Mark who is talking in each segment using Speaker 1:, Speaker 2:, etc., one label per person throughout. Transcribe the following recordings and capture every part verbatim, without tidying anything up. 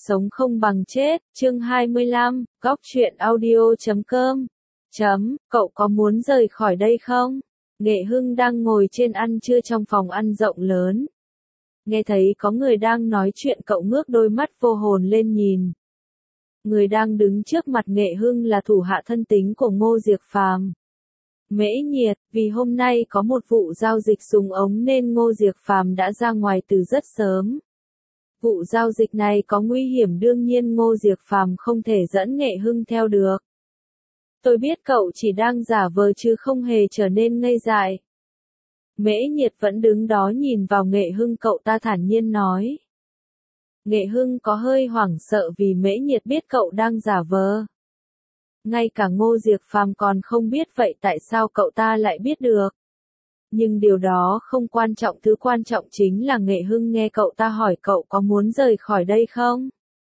Speaker 1: sống không bằng chết, chương hai mươi lăm, góc truyện audio chấm com. Chấm, cậu có muốn rời khỏi đây không? Nghệ Hưng đang ngồi trên ăn trưa trong phòng ăn rộng lớn. Nghe thấy có người đang nói chuyện, cậu ngước đôi mắt vô hồn lên nhìn. Người đang đứng trước mặt Nghệ Hưng là thủ hạ thân tín của Ngô Diệc Phàm. Mễ Nhiệt, vì hôm nay có một vụ giao dịch súng ống nên Ngô Diệc Phàm đã ra ngoài từ rất sớm. Vụ giao dịch này có nguy hiểm, đương nhiên Ngô Diệc Phàm không thể dẫn Nghệ Hưng theo được. Tôi biết cậu chỉ đang giả vờ chứ không hề trở nên ngây dại. Mễ Nhiệt vẫn đứng đó nhìn vào Nghệ Hưng, cậu ta thản nhiên nói. Nghệ Hưng có hơi hoảng sợ vì Mễ Nhiệt biết cậu đang giả vờ. Ngay cả Ngô Diệc Phàm còn không biết, vậy tại sao cậu ta lại biết được? Nhưng điều đó không quan trọng, thứ quan trọng chính là Nghệ Hưng nghe cậu ta hỏi cậu có muốn rời khỏi đây không?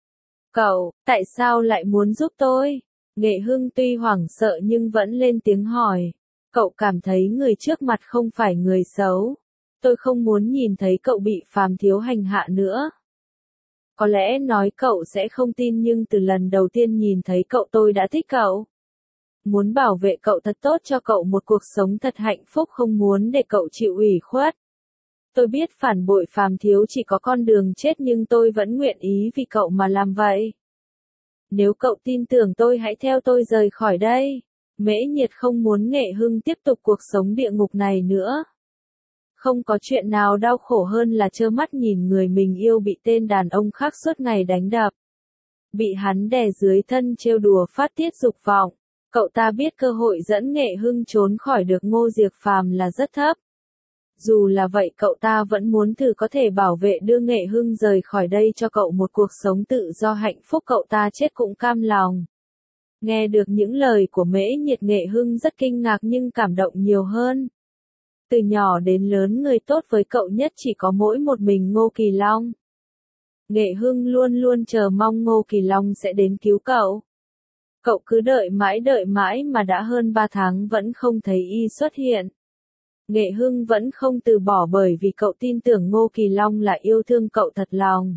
Speaker 1: Cậu, tại sao lại muốn giúp tôi? Nghệ Hưng tuy hoảng sợ nhưng vẫn lên tiếng hỏi. Cậu cảm thấy người trước mặt không phải người xấu. Tôi không muốn nhìn thấy cậu bị Phàm thiếu hành hạ nữa. Có lẽ nói cậu sẽ không tin, nhưng từ lần đầu tiên nhìn thấy cậu tôi đã thích cậu. Muốn bảo vệ cậu thật tốt, cho cậu một cuộc sống thật hạnh phúc, không muốn để cậu chịu ủy khuất. Tôi biết phản bội Phàm thiếu chỉ có con đường chết, nhưng tôi vẫn nguyện ý vì cậu mà làm vậy. Nếu cậu tin tưởng tôi, hãy theo tôi rời khỏi đây. Mễ Nhiệt không muốn Nghệ Hưng tiếp tục cuộc sống địa ngục này nữa. Không có chuyện nào đau khổ hơn là trơ mắt nhìn người mình yêu bị tên đàn ông khác suốt ngày đánh đập. Bị hắn đè dưới thân trêu đùa phát tiết dục vọng. Cậu ta biết cơ hội dẫn Nghệ Hưng trốn khỏi được Ngô Diệc Phàm là rất thấp. Dù là vậy, cậu ta vẫn muốn thử có thể bảo vệ đưa Nghệ Hưng rời khỏi đây cho cậu một cuộc sống tự do hạnh phúc, cậu ta chết cũng cam lòng. Nghe được những lời của Mễ Nhiệt, Nghệ Hưng rất kinh ngạc nhưng cảm động nhiều hơn. Từ nhỏ đến lớn, người tốt với cậu nhất chỉ có mỗi một mình Ngô Kỳ Long. Nghệ Hưng luôn luôn chờ mong Ngô Kỳ Long sẽ đến cứu cậu. Cậu cứ đợi mãi đợi mãi mà đã hơn ba tháng vẫn không thấy y xuất hiện. Nghệ Hưng vẫn không từ bỏ bởi vì cậu tin tưởng Ngô Kỳ Long là yêu thương cậu thật lòng.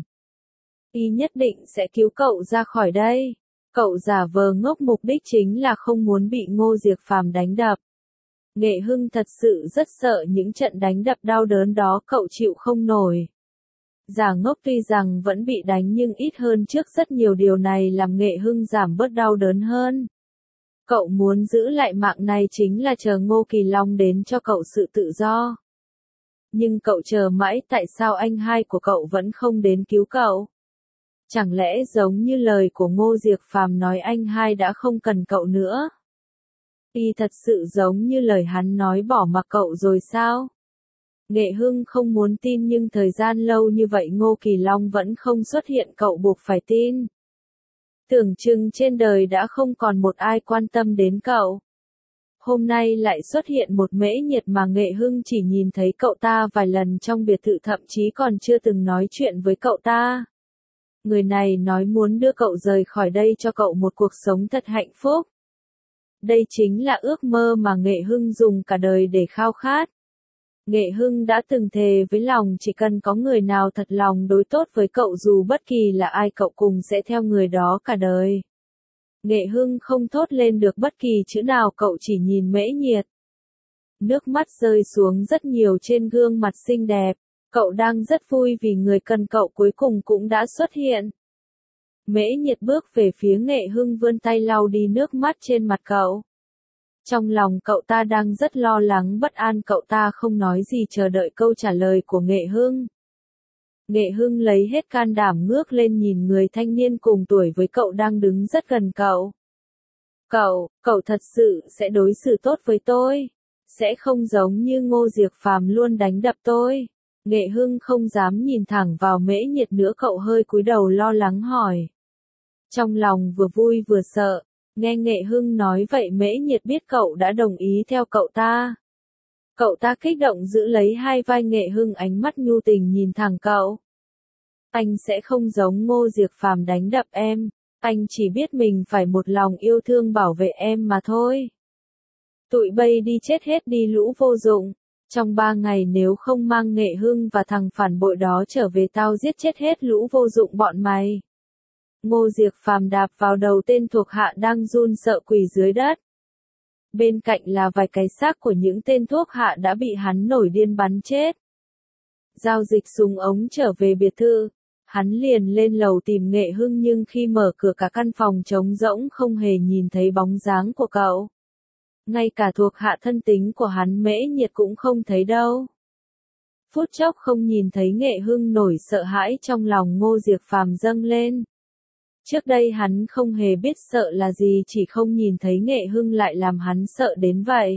Speaker 1: Y nhất định sẽ cứu cậu ra khỏi đây. Cậu giả vờ ngốc, mục đích chính là không muốn bị Ngô Diệc Phàm đánh đập. Nghệ Hưng thật sự rất sợ những trận đánh đập đau đớn đó, cậu chịu không nổi. Giả ngốc tuy rằng vẫn bị đánh nhưng ít hơn trước rất nhiều, điều này làm Nghệ Hưng giảm bớt đau đớn hơn. Cậu muốn giữ lại mạng này chính là chờ Ngô Kỳ Long đến cho cậu sự tự do. Nhưng cậu chờ mãi, tại sao anh hai của cậu vẫn không đến cứu cậu? Chẳng lẽ giống như lời của Ngô Diệc Phàm nói, anh hai đã không cần cậu nữa? Y thật sự giống như lời hắn nói bỏ mặc cậu rồi sao? Nghệ Hưng không muốn tin, nhưng thời gian lâu như vậy Ngô Kỳ Long vẫn không xuất hiện, cậu buộc phải tin. Tưởng chừng trên đời đã không còn một ai quan tâm đến cậu. Hôm nay lại xuất hiện một Mễ Nhiệt mà Nghệ Hưng chỉ nhìn thấy cậu ta vài lần trong biệt thự, thậm chí còn chưa từng nói chuyện với cậu ta. Người này nói muốn đưa cậu rời khỏi đây cho cậu một cuộc sống thật hạnh phúc. Đây chính là ước mơ mà Nghệ Hưng dùng cả đời để khao khát. Nghệ Hưng đã từng thề với lòng chỉ cần có người nào thật lòng đối tốt với cậu, dù bất kỳ là ai, cậu cùng sẽ theo người đó cả đời. Nghệ Hưng không thốt lên được bất kỳ chữ nào, cậu chỉ nhìn Mễ Nhiệt. Nước mắt rơi xuống rất nhiều trên gương mặt xinh đẹp. Cậu đang rất vui vì người cần cậu cuối cùng cũng đã xuất hiện. Mễ Nhiệt bước về phía Nghệ Hưng, vươn tay lau đi nước mắt trên mặt cậu. Trong lòng cậu ta đang rất lo lắng bất an, cậu ta không nói gì, chờ đợi câu trả lời của Nghệ Hưng. Nghệ Hưng lấy hết can đảm ngước lên nhìn người thanh niên cùng tuổi với cậu đang đứng rất gần cậu. Cậu, cậu thật sự sẽ đối xử tốt với tôi? Sẽ không giống như Ngô Diệc Phàm luôn đánh đập tôi? Nghệ Hưng không dám nhìn thẳng vào Mễ Nhiệt nữa, cậu hơi cúi đầu lo lắng hỏi. Trong lòng vừa vui vừa sợ. Nghe Nghệ Hưng nói vậy, Mễ Nhiệt biết cậu đã đồng ý theo cậu ta. Cậu ta kích động giữ lấy hai vai Nghệ Hưng, ánh mắt nhu tình nhìn thẳng cậu. Anh sẽ không giống Ngô Diệc Phàm đánh đập em, anh chỉ biết mình phải một lòng yêu thương bảo vệ em mà thôi. Tụi bay đi chết hết đi, lũ vô dụng. Trong ba ngày nếu không mang Nghệ Hưng và thằng phản bội đó trở về, tao giết chết hết lũ vô dụng bọn mày. Ngô Diệc Phàm đạp vào đầu tên thuộc hạ đang run sợ quỳ dưới đất. Bên cạnh là vài cái xác của những tên thuộc hạ đã bị hắn nổi điên bắn chết. Giao Dịch súng ống trở về biệt thự. Hắn liền lên lầu tìm Nghệ Hưng nhưng khi mở cửa cả căn phòng trống rỗng không hề nhìn thấy bóng dáng của cậu. Ngay cả thuộc hạ thân tín của hắn Mễ Nhiệt cũng không thấy đâu. Phút chốc không nhìn thấy Nghệ Hưng nổi sợ hãi trong lòng Ngô Diệc Phàm dâng lên. Trước đây hắn không hề biết sợ là gì, chỉ không nhìn thấy Nghệ Hưng lại làm hắn sợ đến vậy.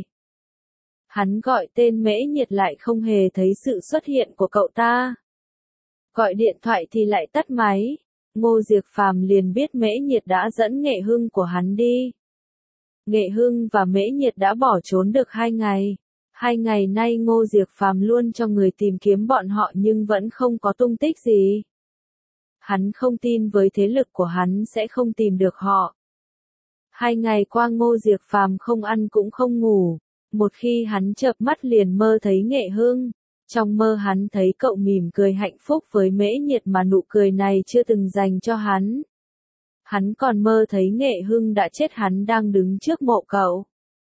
Speaker 1: Hắn gọi tên Mễ Nhiệt lại không hề thấy sự xuất hiện của cậu ta. Gọi điện thoại thì lại tắt máy. Ngô Diệc Phàm liền biết Mễ Nhiệt đã dẫn Nghệ Hưng của hắn đi. Nghệ Hưng và Mễ Nhiệt đã bỏ trốn được hai ngày. Hai ngày nay Ngô Diệc Phàm luôn cho người tìm kiếm bọn họ nhưng vẫn không có tung tích gì. Hắn không tin với thế lực của hắn sẽ không tìm được họ. Hai ngày qua Ngô Diệc Phàm không ăn cũng không ngủ. Một khi hắn chợp mắt liền mơ thấy Nghệ Hưng. Trong mơ hắn thấy cậu mỉm cười hạnh phúc với Mễ Nhiệt mà nụ cười này chưa từng dành cho hắn. Hắn còn mơ thấy Nghệ Hưng đã chết, hắn đang đứng trước mộ cậu.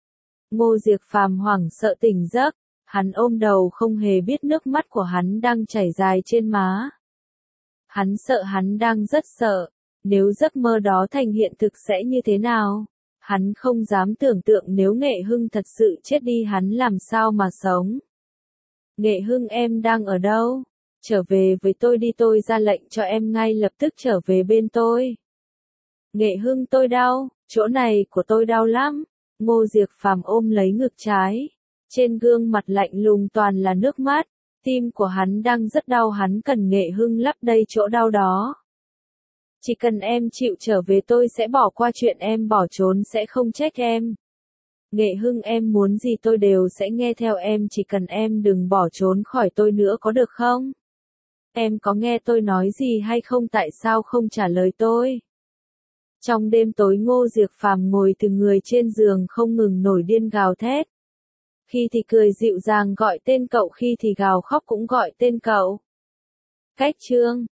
Speaker 1: Ngô Diệc Phàm hoảng sợ tỉnh giấc, hắn ôm đầu không hề biết nước mắt của hắn đang chảy dài trên má. Hắn sợ, hắn đang rất sợ, nếu giấc mơ đó thành hiện thực sẽ như thế nào? Hắn không dám tưởng tượng nếu Nghệ Hưng thật sự chết đi hắn làm sao mà sống. Nghệ Hưng, em đang ở đâu? Trở về với tôi đi, tôi ra lệnh cho em ngay lập tức trở về bên tôi. Nghệ Hưng, tôi đau, chỗ này của tôi đau lắm. Ngô Diệc Phàm ôm lấy ngực trái. Trên gương mặt lạnh lùng toàn là nước mắt. Tim của hắn đang rất đau, hắn cần Nghệ Hưng lấp đầy chỗ đau đó. Chỉ cần em chịu trở về tôi sẽ bỏ qua chuyện em bỏ trốn, sẽ không trách em. Nghệ Hưng, em muốn gì tôi đều sẽ nghe theo em, chỉ cần em đừng bỏ trốn khỏi tôi nữa có được không? Em có nghe tôi nói gì hay không, tại sao không trả lời tôi? Trong đêm tối Ngô Diệc Phàm ngồi từng người trên giường không ngừng nổi điên gào thét. Khi thì cười dịu dàng gọi tên cậu, khi thì gào khóc cũng gọi tên cậu. Cách chương